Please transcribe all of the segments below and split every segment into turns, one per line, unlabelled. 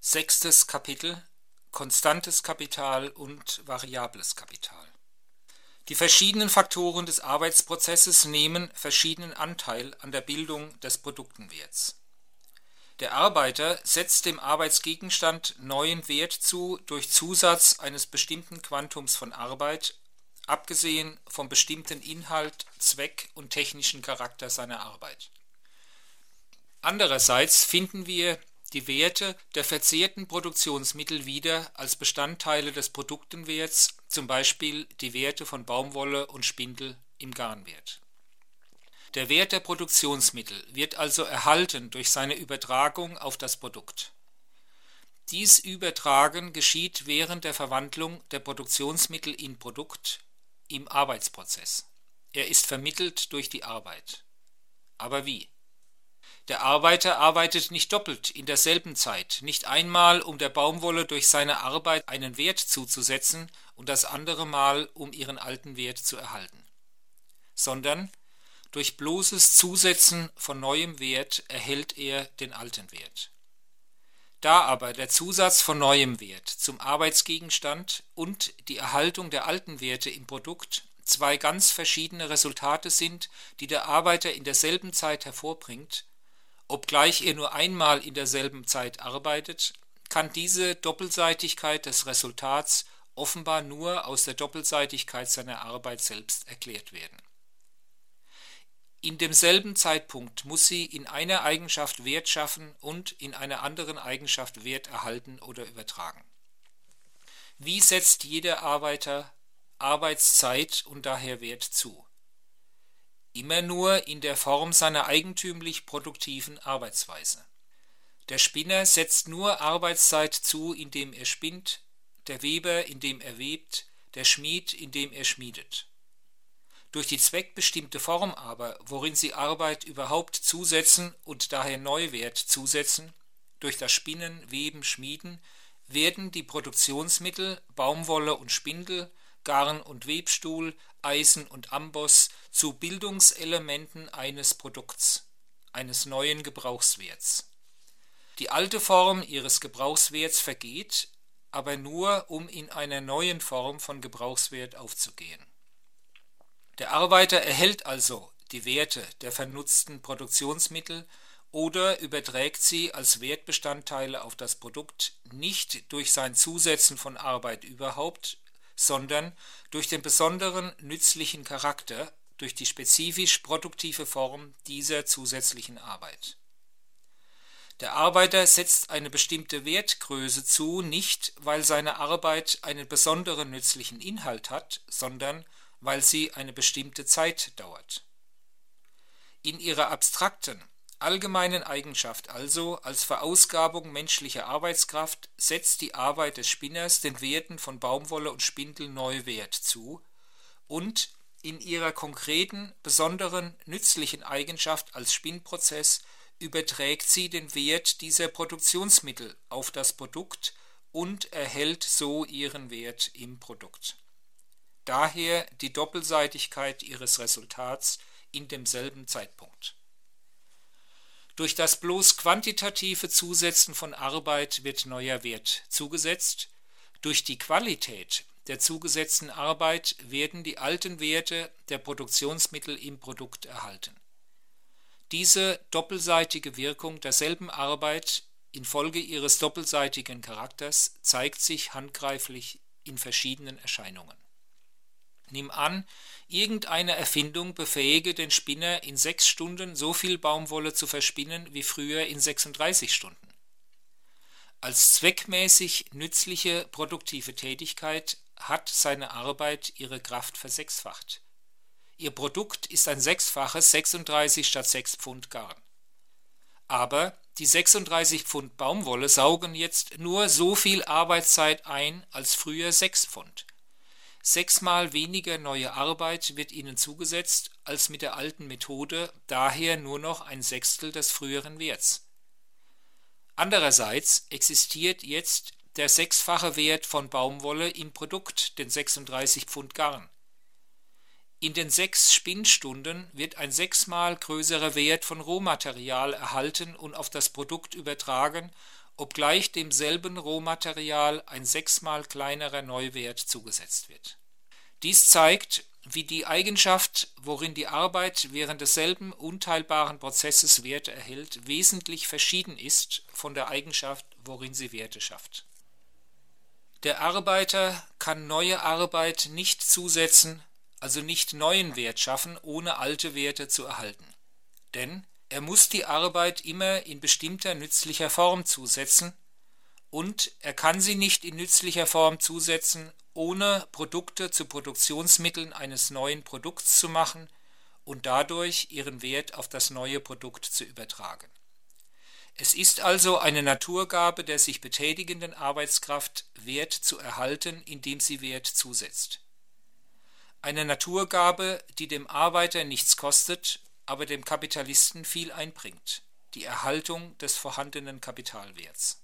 Sechstes Kapitel: Konstantes Kapital und variables Kapital. Die verschiedenen Faktoren des Arbeitsprozesses nehmen verschiedenen Anteil an der Bildung des Produktenwerts. Der Arbeiter setzt dem Arbeitsgegenstand neuen Wert zu durch Zusatz eines bestimmten Quantums von Arbeit, abgesehen vom bestimmten Inhalt, Zweck und technischen Charakter seiner Arbeit. Andererseits finden wir die Werte der verzehrten Produktionsmittel wieder als Bestandteile des Produktenwerts, zum Beispiel die Werte von Baumwolle und Spindel im Garnwert. Der Wert der Produktionsmittel wird also erhalten durch seine Übertragung auf das Produkt. Dies Übertragen geschieht während der Verwandlung der Produktionsmittel in Produkt im Arbeitsprozess. Er ist vermittelt durch die Arbeit. Aber wie? Der Arbeiter arbeitet nicht doppelt in derselben Zeit, nicht einmal, um der Baumwolle durch seine Arbeit einen Wert zuzusetzen und das andere Mal, um ihren alten Wert zu erhalten, sondern durch bloßes Zusetzen von neuem Wert erhält er den alten Wert. Da aber der Zusatz von neuem Wert zum Arbeitsgegenstand und die Erhaltung der alten Werte im Produkt zwei ganz verschiedene Resultate sind, die der Arbeiter in derselben Zeit hervorbringt, obgleich er nur einmal in derselben Zeit arbeitet, kann diese Doppelseitigkeit des Resultats offenbar nur aus der Doppelseitigkeit seiner Arbeit selbst erklärt werden. In demselben Zeitpunkt muss sie in einer Eigenschaft Wert schaffen und in einer anderen Eigenschaft Wert erhalten oder übertragen. Wie setzt jeder Arbeiter Arbeitszeit und daher Wert zu? Immer nur in der Form seiner eigentümlich produktiven Arbeitsweise. Der Spinner setzt nur Arbeitszeit zu, indem er spinnt, der Weber, indem er webt, der Schmied, indem er schmiedet. Durch die zweckbestimmte Form aber, worin sie Arbeit überhaupt zusetzen und daher Neuwert zusetzen, durch das Spinnen, Weben, Schmieden, werden die Produktionsmittel Baumwolle und Spindel, Garn und Webstuhl, Eisen und Amboss zu Bildungselementen eines Produkts, eines neuen Gebrauchswerts. Die alte Form ihres Gebrauchswerts vergeht, aber nur, um in einer neuen Form von Gebrauchswert aufzugehen. Der Arbeiter erhält also die Werte der vernutzten Produktionsmittel oder überträgt sie als Wertbestandteile auf das Produkt nicht durch sein Zusetzen von Arbeit überhaupt, sondern durch den besonderen nützlichen Charakter, durch die spezifisch produktive Form dieser zusätzlichen Arbeit. Der Arbeiter setzt eine bestimmte Wertgröße zu, nicht weil seine Arbeit einen besonderen nützlichen Inhalt hat, sondern weil sie eine bestimmte Zeit dauert. In ihrer abstrakten, allgemeinen Eigenschaft also als Verausgabung menschlicher Arbeitskraft setzt die Arbeit des Spinners den Werten von Baumwolle und Spindel Neuwert zu und in ihrer konkreten, besonderen, nützlichen Eigenschaft als Spinnprozess überträgt sie den Wert dieser Produktionsmittel auf das Produkt und erhält so ihren Wert im Produkt. Daher die Doppelseitigkeit ihres Resultats in demselben Zeitpunkt. Durch das bloß quantitative Zusetzen von Arbeit wird neuer Wert zugesetzt, durch die Qualität der zugesetzten Arbeit werden die alten Werte der Produktionsmittel im Produkt erhalten. Diese doppelseitige Wirkung derselben Arbeit infolge ihres doppelseitigen Charakters zeigt sich handgreiflich in verschiedenen Erscheinungen. Nimm an, irgendeine Erfindung befähige den Spinner in 6 Stunden so viel Baumwolle zu verspinnen wie früher in 36 Stunden. Als zweckmäßig nützliche produktive Tätigkeit hat seine Arbeit ihre Kraft versechsfacht. Ihr Produkt ist ein sechsfaches 36 statt 6 Pfund Garn. Aber die 36 Pfund Baumwolle saugen jetzt nur so viel Arbeitszeit ein als früher 6 Pfund. 6-mal weniger neue Arbeit wird ihnen zugesetzt als mit der alten Methode, daher nur noch ein Sechstel des früheren Werts. Andererseits existiert jetzt der 6-fache Wert von Baumwolle im Produkt, den 36 Pfund Garn. In den 6 Spinnstunden wird ein 6-mal größerer Wert von Rohmaterial erhalten und auf das Produkt übertragen obgleich demselben Rohmaterial ein 6-mal kleinerer Neuwert zugesetzt wird. Dies zeigt, wie die Eigenschaft, worin die Arbeit während desselben unteilbaren Prozesses Werte erhält, wesentlich verschieden ist von der Eigenschaft, worin sie Werte schafft. Der Arbeiter kann neue Arbeit nicht zusetzen, also nicht neuen Wert schaffen, ohne alte Werte zu erhalten. Denn er muss die Arbeit immer in bestimmter nützlicher Form zusetzen und er kann sie nicht in nützlicher Form zusetzen, ohne Produkte zu Produktionsmitteln eines neuen Produkts zu machen und dadurch ihren Wert auf das neue Produkt zu übertragen. Es ist also eine Naturgabe der sich betätigenden Arbeitskraft, Wert zu erhalten, indem sie Wert zusetzt. Eine Naturgabe, die dem Arbeiter nichts kostet, aber dem Kapitalisten viel einbringt: die Erhaltung des vorhandenen Kapitalwerts.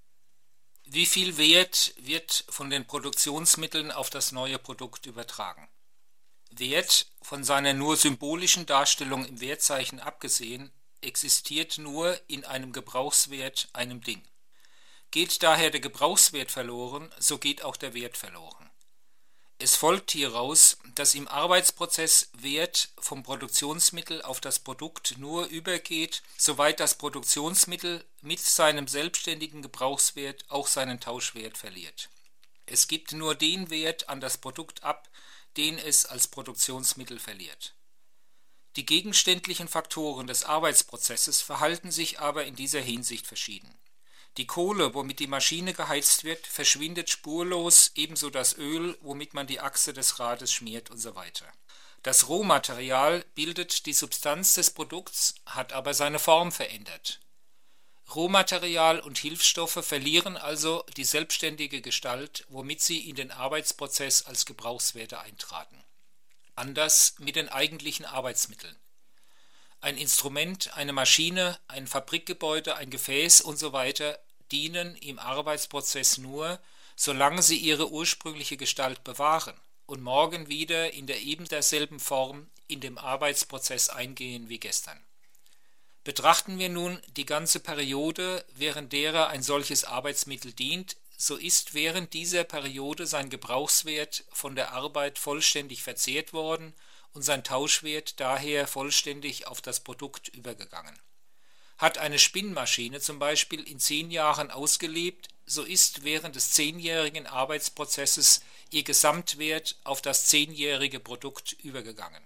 Wie viel Wert wird von den Produktionsmitteln auf das neue Produkt übertragen? Wert, von seiner nur symbolischen Darstellung im Wertzeichen abgesehen, existiert nur in einem Gebrauchswert, einem Ding. Geht daher der Gebrauchswert verloren, so geht auch der Wert verloren. Es folgt hieraus, dass im Arbeitsprozess Wert vom Produktionsmittel auf das Produkt nur übergeht, soweit das Produktionsmittel mit seinem selbstständigen Gebrauchswert auch seinen Tauschwert verliert. Es gibt nur den Wert an das Produkt ab, den es als Produktionsmittel verliert. Die gegenständlichen Faktoren des Arbeitsprozesses verhalten sich aber in dieser Hinsicht verschieden. Die Kohle, womit die Maschine geheizt wird, verschwindet spurlos, ebenso das Öl, womit man die Achse des Rades schmiert und so weiter. Das Rohmaterial bildet die Substanz des Produkts, hat aber seine Form verändert. Rohmaterial und Hilfsstoffe verlieren also die selbstständige Gestalt, womit sie in den Arbeitsprozess als Gebrauchswerte eintraten. Anders mit den eigentlichen Arbeitsmitteln. Ein Instrument, eine Maschine, ein Fabrikgebäude, ein Gefäß usw. dienen im Arbeitsprozess nur, solange sie ihre ursprüngliche Gestalt bewahren und morgen wieder in der eben derselben Form in dem Arbeitsprozess eingehen wie gestern. Betrachten wir nun die ganze Periode, während derer ein solches Arbeitsmittel dient, so ist während dieser Periode sein Gebrauchswert von der Arbeit vollständig verzehrt worden und sein Tauschwert daher vollständig auf das Produkt übergegangen. Hat eine Spinnmaschine zum Beispiel in 10 Jahren ausgelebt, so ist während des 10-jährigen Arbeitsprozesses ihr Gesamtwert auf das 10-jährige Produkt übergegangen.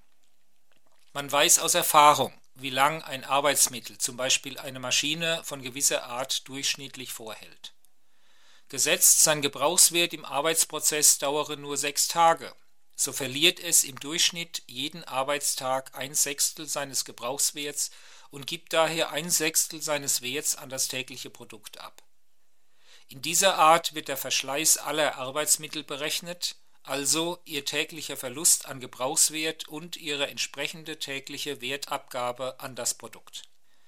Man weiß aus Erfahrung, wie lang ein Arbeitsmittel, zum Beispiel eine Maschine von gewisser Art, durchschnittlich vorhält. Gesetzt, sein Gebrauchswert im Arbeitsprozess dauere nur 6 Tage, so verliert es im Durchschnitt jeden Arbeitstag 1/6 seines Gebrauchswerts und gibt daher 1/6 seines Werts an das tägliche Produkt ab. In dieser Art wird der Verschleiß aller Arbeitsmittel berechnet, also ihr täglicher Verlust an Gebrauchswert und ihre entsprechende tägliche Wertabgabe an das Produkt.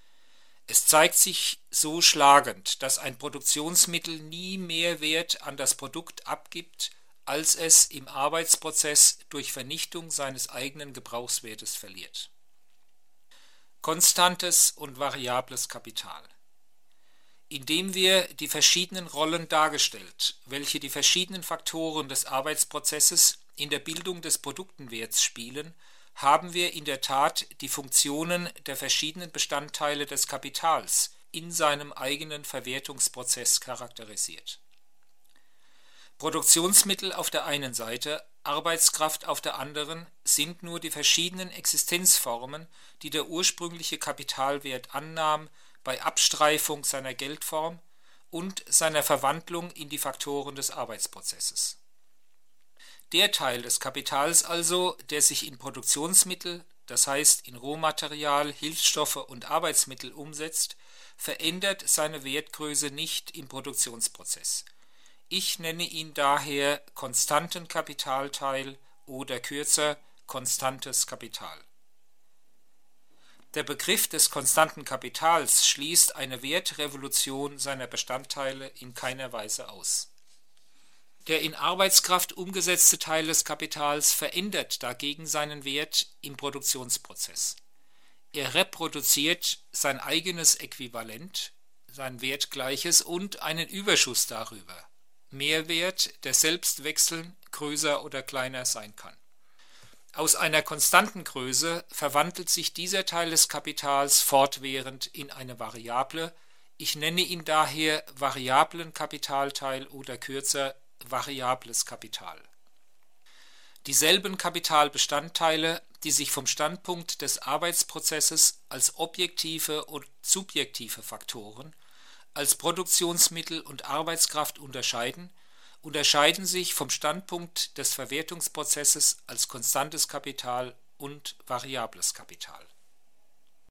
Es zeigt sich so schlagend, dass ein Produktionsmittel nie mehr Wert an das Produkt abgibt, als es im Arbeitsprozess durch Vernichtung seines eigenen Gebrauchswertes verliert. Konstantes und variables Kapital. Indem wir die verschiedenen Rollen dargestellt, welche die verschiedenen Faktoren des Arbeitsprozesses in der Bildung des Produktenwerts spielen, haben wir in der Tat die Funktionen der verschiedenen Bestandteile des Kapitals in seinem eigenen Verwertungsprozess charakterisiert. Produktionsmittel auf der einen Seite, Arbeitskraft auf der anderen sind nur die verschiedenen Existenzformen, die der ursprüngliche Kapitalwert annahm bei Abstreifung seiner Geldform und seiner Verwandlung in die Faktoren des Arbeitsprozesses. Der Teil des Kapitals also, der sich in Produktionsmittel, das heißt in Rohmaterial, Hilfsstoffe und Arbeitsmittel umsetzt, verändert seine Wertgröße nicht im Produktionsprozess. Ich nenne ihn daher konstanten Kapitalteil oder kürzer konstantes Kapital. Der Begriff des konstanten Kapitals schließt eine Wertrevolution seiner Bestandteile in keiner Weise aus. Der in Arbeitskraft umgesetzte Teil des Kapitals verändert dagegen seinen Wert im Produktionsprozess. Er reproduziert sein eigenes Äquivalent, sein Wertgleiches und einen Überschuss darüber. Mehrwert, der selbst wechseln, größer oder kleiner sein kann. Aus einer konstanten Größe verwandelt sich dieser Teil des Kapitals fortwährend in eine Variable. Ich nenne ihn daher variablen Kapitalteil oder kürzer variables Kapital. Dieselben Kapitalbestandteile, die sich vom Standpunkt des Arbeitsprozesses als objektive und subjektive Faktoren, als Produktionsmittel und Arbeitskraft unterscheiden sich vom Standpunkt des Verwertungsprozesses als konstantes Kapital und variables Kapital.